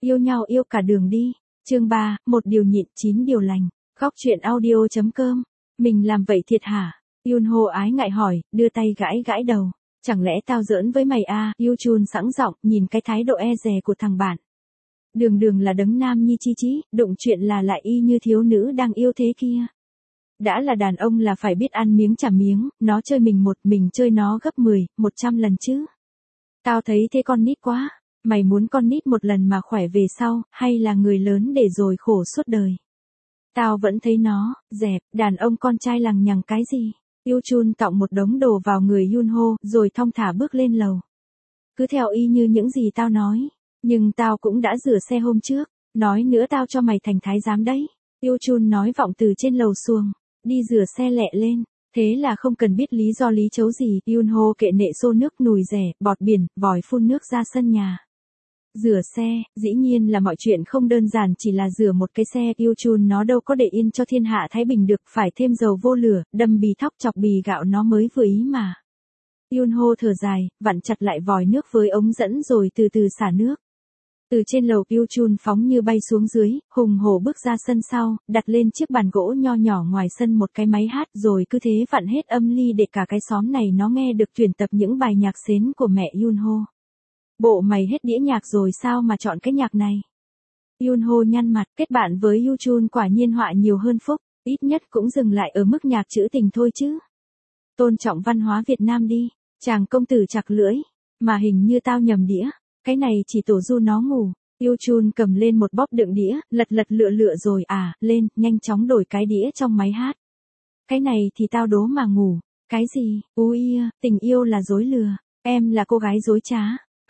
Yêu nhau yêu cả đường đi. Chương 3, một điều nhịn 9 điều lành. Góc truyện audio.com. Mình làm vậy thiệt hả? Yunho ái ngại hỏi, đưa tay gãi gãi đầu. Chẳng lẽ tao giỡn với mày à? Yuchun sẵn giọng, nhìn cái thái độ e dè của thằng bạn. Đường đường là đấng nam nhi chi chí, đụng chuyện là lại y như thiếu nữ đang yêu thế kia. Đã là đàn ông là phải biết ăn miếng trả miếng, nó chơi mình chơi nó gấp 10, 100 lần chứ. Tao thấy thế con nít quá. Mày muốn con nít một lần mà khỏe về sau, hay là người lớn để rồi khổ suốt đời? Tao vẫn thấy nó, dẹp, đàn ông con trai lằng nhằng cái gì? Yuchun tọng một đống đồ vào người Yunho, rồi thong thả bước lên lầu. Cứ theo y như những gì tao nói. Nhưng tao cũng đã rửa xe hôm trước. Nói nữa tao cho mày thành thái giám đấy. Yuchun nói vọng từ trên lầu xuồng. Đi rửa xe lẹ lên. Thế là không cần biết lý do lý chấu gì. Yunho kệ nệ xô nước nùi rẻ, bọt biển, vòi phun nước ra sân nhà. Rửa xe, dĩ nhiên là mọi chuyện không đơn giản chỉ là rửa một cái xe. Yuchun nó đâu có để yên cho thiên hạ thái bình được, phải thêm dầu vô lửa, đâm bì thóc chọc bì gạo nó mới vừa ý mà. Yunho thở dài, vặn chặt lại vòi nước với ống dẫn rồi từ từ xả nước. Từ trên lầu Yuchun phóng như bay xuống dưới, hùng hổ bước ra sân sau, đặt lên chiếc bàn gỗ nho nhỏ ngoài sân một cái máy hát rồi cứ thế vặn hết âm ly để cả cái xóm này nó nghe được tuyển tập những bài nhạc xến của mẹ Yunho. Bộ mày hết đĩa nhạc rồi sao mà chọn cái nhạc này? Yunho nhăn mặt, kết bạn với Yuchun quả nhiên họa nhiều hơn phúc, ít nhất cũng dừng lại ở mức nhạc trữ tình thôi chứ. Tôn trọng văn hóa Việt Nam đi, chàng công tử chặt lưỡi, mà hình như tao nhầm đĩa, cái này chỉ tổ du nó ngủ. Yuchun cầm lên một bóp đựng đĩa, lật lựa rồi lên, nhanh chóng đổi cái đĩa trong máy hát. Cái này thì tao đố mà ngủ, cái gì, ui, tình yêu là dối lừa, em là cô gái dối trá.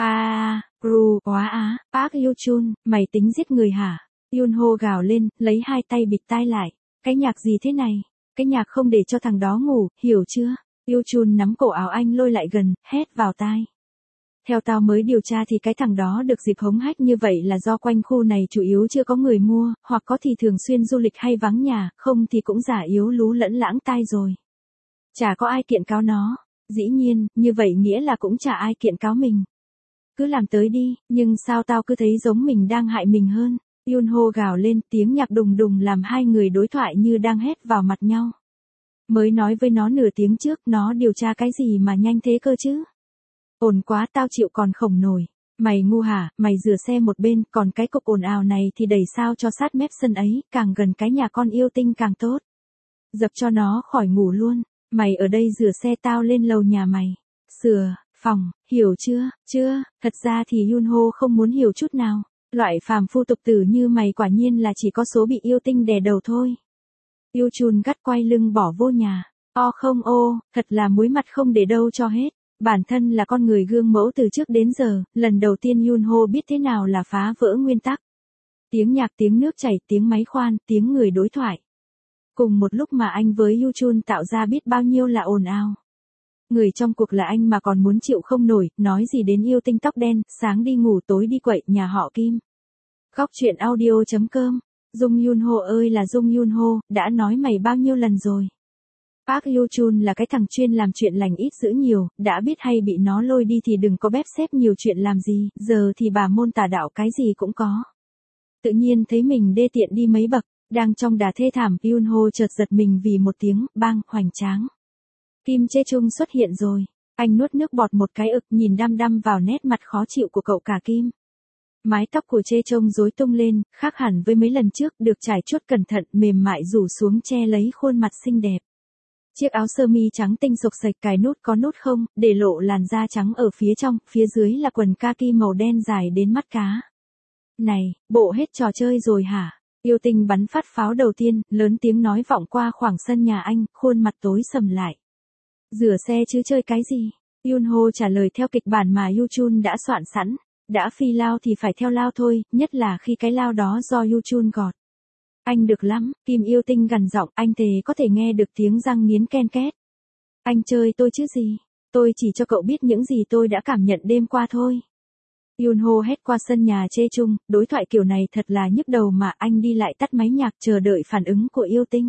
Gru, quá á, Park Yuchun, mày tính giết người hả? Yunho gào lên, lấy hai tay bịt tai lại. Cái nhạc gì thế này? Cái nhạc không để cho thằng đó ngủ, hiểu chưa? Yuchun nắm cổ áo anh lôi lại gần, hét vào tai. Theo tao mới điều tra thì cái thằng đó được dịp hống hách như vậy là do quanh khu này chủ yếu chưa có người mua, hoặc có thì thường xuyên du lịch hay vắng nhà, không thì cũng giả yếu lú lẫn lãng tai rồi. Chả có ai kiện cáo nó. Dĩ nhiên, như vậy nghĩa là cũng chả ai kiện cáo mình. Cứ làm tới đi, nhưng sao tao cứ thấy giống mình đang hại mình hơn? Yunho gào lên, tiếng nhạc đùng đùng làm hai người đối thoại như đang hét vào mặt nhau. Mới nói với nó nửa tiếng trước, nó điều tra cái gì mà nhanh thế cơ chứ? Ồn quá tao chịu còn khổng nổi. Mày ngu hả, mày rửa xe một bên, còn cái cục ồn ào này thì đẩy sao cho sát mép sân ấy, càng gần cái nhà con yêu tinh càng tốt. Dập cho nó khỏi ngủ luôn. Mày ở đây rửa xe tao lên lầu nhà mày. Sửa phòng, hiểu chưa? Thật ra thì Yunho không muốn hiểu chút nào. Loại phàm phu tục tử như mày quả nhiên là chỉ có số bị yêu tinh đè đầu thôi. Yuchun gắt quay lưng bỏ vô nhà. Không thật là muối mặt không để đâu cho hết. Bản thân là con người gương mẫu từ trước đến giờ, lần đầu tiên Yunho biết thế nào là phá vỡ nguyên tắc. Tiếng nhạc, tiếng nước chảy, tiếng máy khoan, tiếng người đối thoại. Cùng một lúc mà anh với Yuchun tạo ra biết bao nhiêu là ồn ào. Người trong cuộc là anh mà còn muốn chịu không nổi, nói gì đến yêu tinh tóc đen, sáng đi ngủ tối đi quậy, nhà họ Kim. Góc truyện audio.com. Dung Yunho ơi là Dung Yunho, đã nói mày bao nhiêu lần rồi. Park Yuchun là cái thằng chuyên làm chuyện lành ít giữ nhiều, đã biết hay bị nó lôi đi thì đừng có bếp xếp nhiều chuyện làm gì, giờ thì bà môn tà đạo cái gì cũng có. Tự nhiên thấy mình đê tiện đi mấy bậc, đang trong đà thê thảm, Yunho chợt giật mình vì một tiếng, bang, hoành tráng. Kim Chae Chung xuất hiện rồi. Anh nuốt nước bọt một cái ực nhìn đăm đăm vào nét mặt khó chịu của cậu cả Kim. Mái tóc của Chae Chung rối tung lên, khác hẳn với mấy lần trước, được trải chuốt cẩn thận, mềm mại rủ xuống che lấy khuôn mặt xinh đẹp. Chiếc áo sơ mi trắng tinh xộc xệch cài nút có nút không, để lộ làn da trắng ở phía trong, phía dưới là quần kaki màu đen dài đến mắt cá. Này, bộ hết trò chơi rồi hả? Yêu tinh bắn phát pháo đầu tiên, lớn tiếng nói vọng qua khoảng sân nhà anh, khuôn mặt tối sầm lại. Rửa xe chứ chơi cái gì? Yunho trả lời theo kịch bản mà Yuchun đã soạn sẵn. Đã phi lao thì phải theo lao thôi, nhất là khi cái lao đó do Yuchun gọt. Anh được lắm, Kim yêu tinh gằn giọng, anh thề có thể nghe được tiếng răng nghiến ken két. Anh chơi tôi chứ gì? Tôi chỉ cho cậu biết những gì tôi đã cảm nhận đêm qua thôi. Yunho hét qua sân nhà Chae Chung, đối thoại kiểu này thật là nhức đầu mà. Anh đi lại tắt máy nhạc chờ đợi phản ứng của yêu tinh.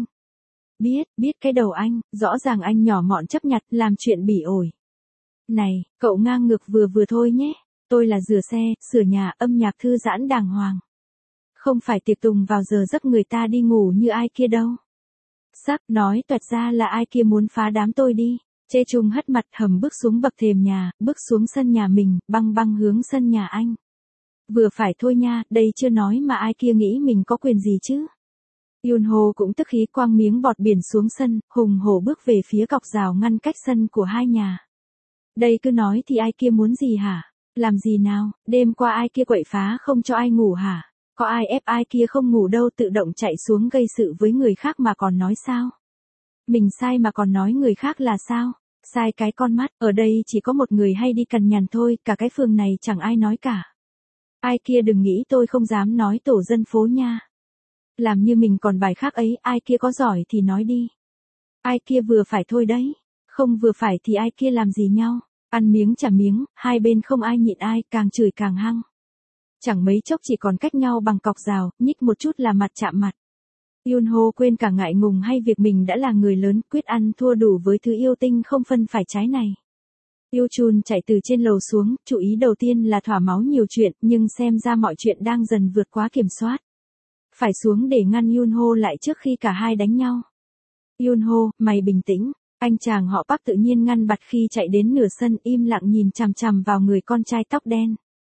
Biết cái đầu anh, rõ ràng anh nhỏ mọn chấp nhặt, làm chuyện bỉ ổi. Này, cậu ngang ngược vừa thôi nhé. Tôi là rửa xe, sửa nhà, âm nhạc thư giãn đàng hoàng. Không phải tiệc tùng vào giờ giấc người ta đi ngủ như ai kia đâu. Sắc nói toẹt ra là ai kia muốn phá đám tôi đi. Chê Trung hất mặt hầm bước xuống bậc thềm nhà, bước xuống sân nhà mình, băng băng hướng sân nhà anh. Vừa phải thôi nha, đây chưa nói mà ai kia nghĩ mình có quyền gì chứ. Yunho cũng tức khí quăng miếng bọt biển xuống sân, hùng hổ bước về phía cọc rào ngăn cách sân của hai nhà. Đây cứ nói thì ai kia muốn gì hả? Làm gì nào, đêm qua ai kia quậy phá không cho ai ngủ hả? Có ai ép ai kia không ngủ đâu, tự động chạy xuống gây sự với người khác mà còn nói sao? Mình sai mà còn nói người khác là sao? Sai cái con mắt, ở đây chỉ có một người hay đi cằn nhằn thôi, cả cái phường này chẳng ai nói cả. Ai kia đừng nghĩ tôi không dám nói tổ dân phố nha. Làm như mình còn bài khác ấy, ai kia có giỏi thì nói đi. Ai kia vừa phải thôi đấy, không vừa phải thì ai kia làm gì nhau. Ăn miếng trả miếng, hai bên không ai nhịn ai, càng chửi càng hăng. Chẳng mấy chốc chỉ còn cách nhau bằng cọc rào, nhích một chút là mặt chạm mặt. Yunho quên cả ngại ngùng hay việc mình đã là người lớn, quyết ăn thua đủ với thứ yêu tinh không phân phải trái này. Yuchun chạy từ trên lầu xuống, chủ ý đầu tiên là thỏa máu nhiều chuyện, nhưng xem ra mọi chuyện đang dần vượt quá kiểm soát. Phải xuống để ngăn Yunho lại trước khi cả hai đánh nhau. Yunho, mày bình tĩnh. Anh chàng họ Park tự nhiên ngăn bặt khi chạy đến nửa sân, im lặng nhìn chằm chằm vào người con trai tóc đen.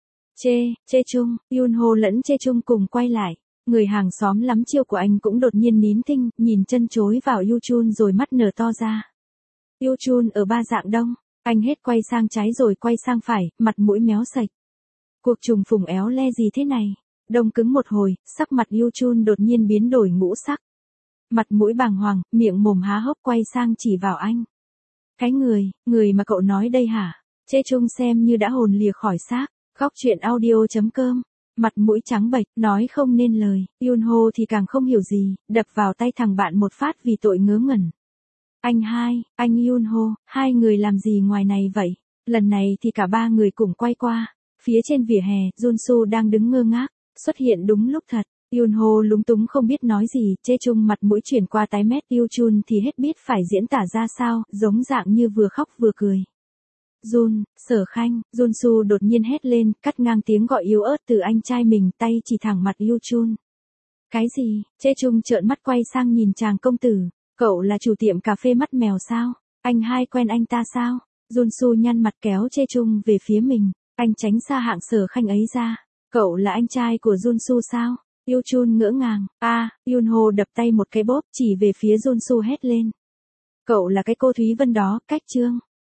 Chê Chung, Yunho lẫn Chê Chung cùng quay lại. Người hàng xóm lắm chiêu của anh cũng đột nhiên nín thinh, nhìn chân chối vào Yuchun rồi mắt nở to ra. Yuchun ở ba dạng đông, anh hết quay sang trái rồi quay sang phải, mặt mũi méo sạch. Cuộc trùng phùng éo le gì thế này? Đông cứng một hồi, sắc mặt Yuchun đột nhiên biến đổi ngũ sắc. Mặt mũi bàng hoàng, miệng mồm há hốc quay sang chỉ vào anh. Cái người mà cậu nói đây hả? Chê Chung xem như đã hồn lìa khỏi xác. Góc chuyện audio.com. Mặt mũi trắng bệch, nói không nên lời. Yunho thì càng không hiểu gì, đập vào tay thằng bạn một phát vì tội ngớ ngẩn. Anh Yunho, hai người làm gì ngoài này vậy? Lần này thì cả ba người cùng quay qua. Phía trên vỉa hè, Junsu đang đứng ngơ ngác, xuất hiện đúng lúc thật. Yunho lúng túng không biết nói gì, Chê Chung mặt mũi chuyển qua tái mét, Yuchun thì hết biết phải diễn tả ra sao, giống dạng như vừa khóc vừa cười. Sở Khanh, Junsu đột nhiên hét lên, cắt ngang tiếng gọi yếu ớt từ anh trai mình, tay chỉ thẳng mặt Yuchun. Cái gì? Chê Chung trợn mắt quay sang nhìn chàng công tử, cậu là chủ tiệm cà phê mắt mèo sao? Anh hai quen anh ta sao? Junsu nhăn mặt kéo Chê Chung về phía mình, anh tránh xa hạng Sở Khanh ấy ra. Cậu là anh trai của Junsu sao? Yuchun ngỡ ngàng, Yunho đập tay một cái bóp chỉ về phía Junsu hét lên. Cậu là cái cô Thúy Vân đó, cách chương.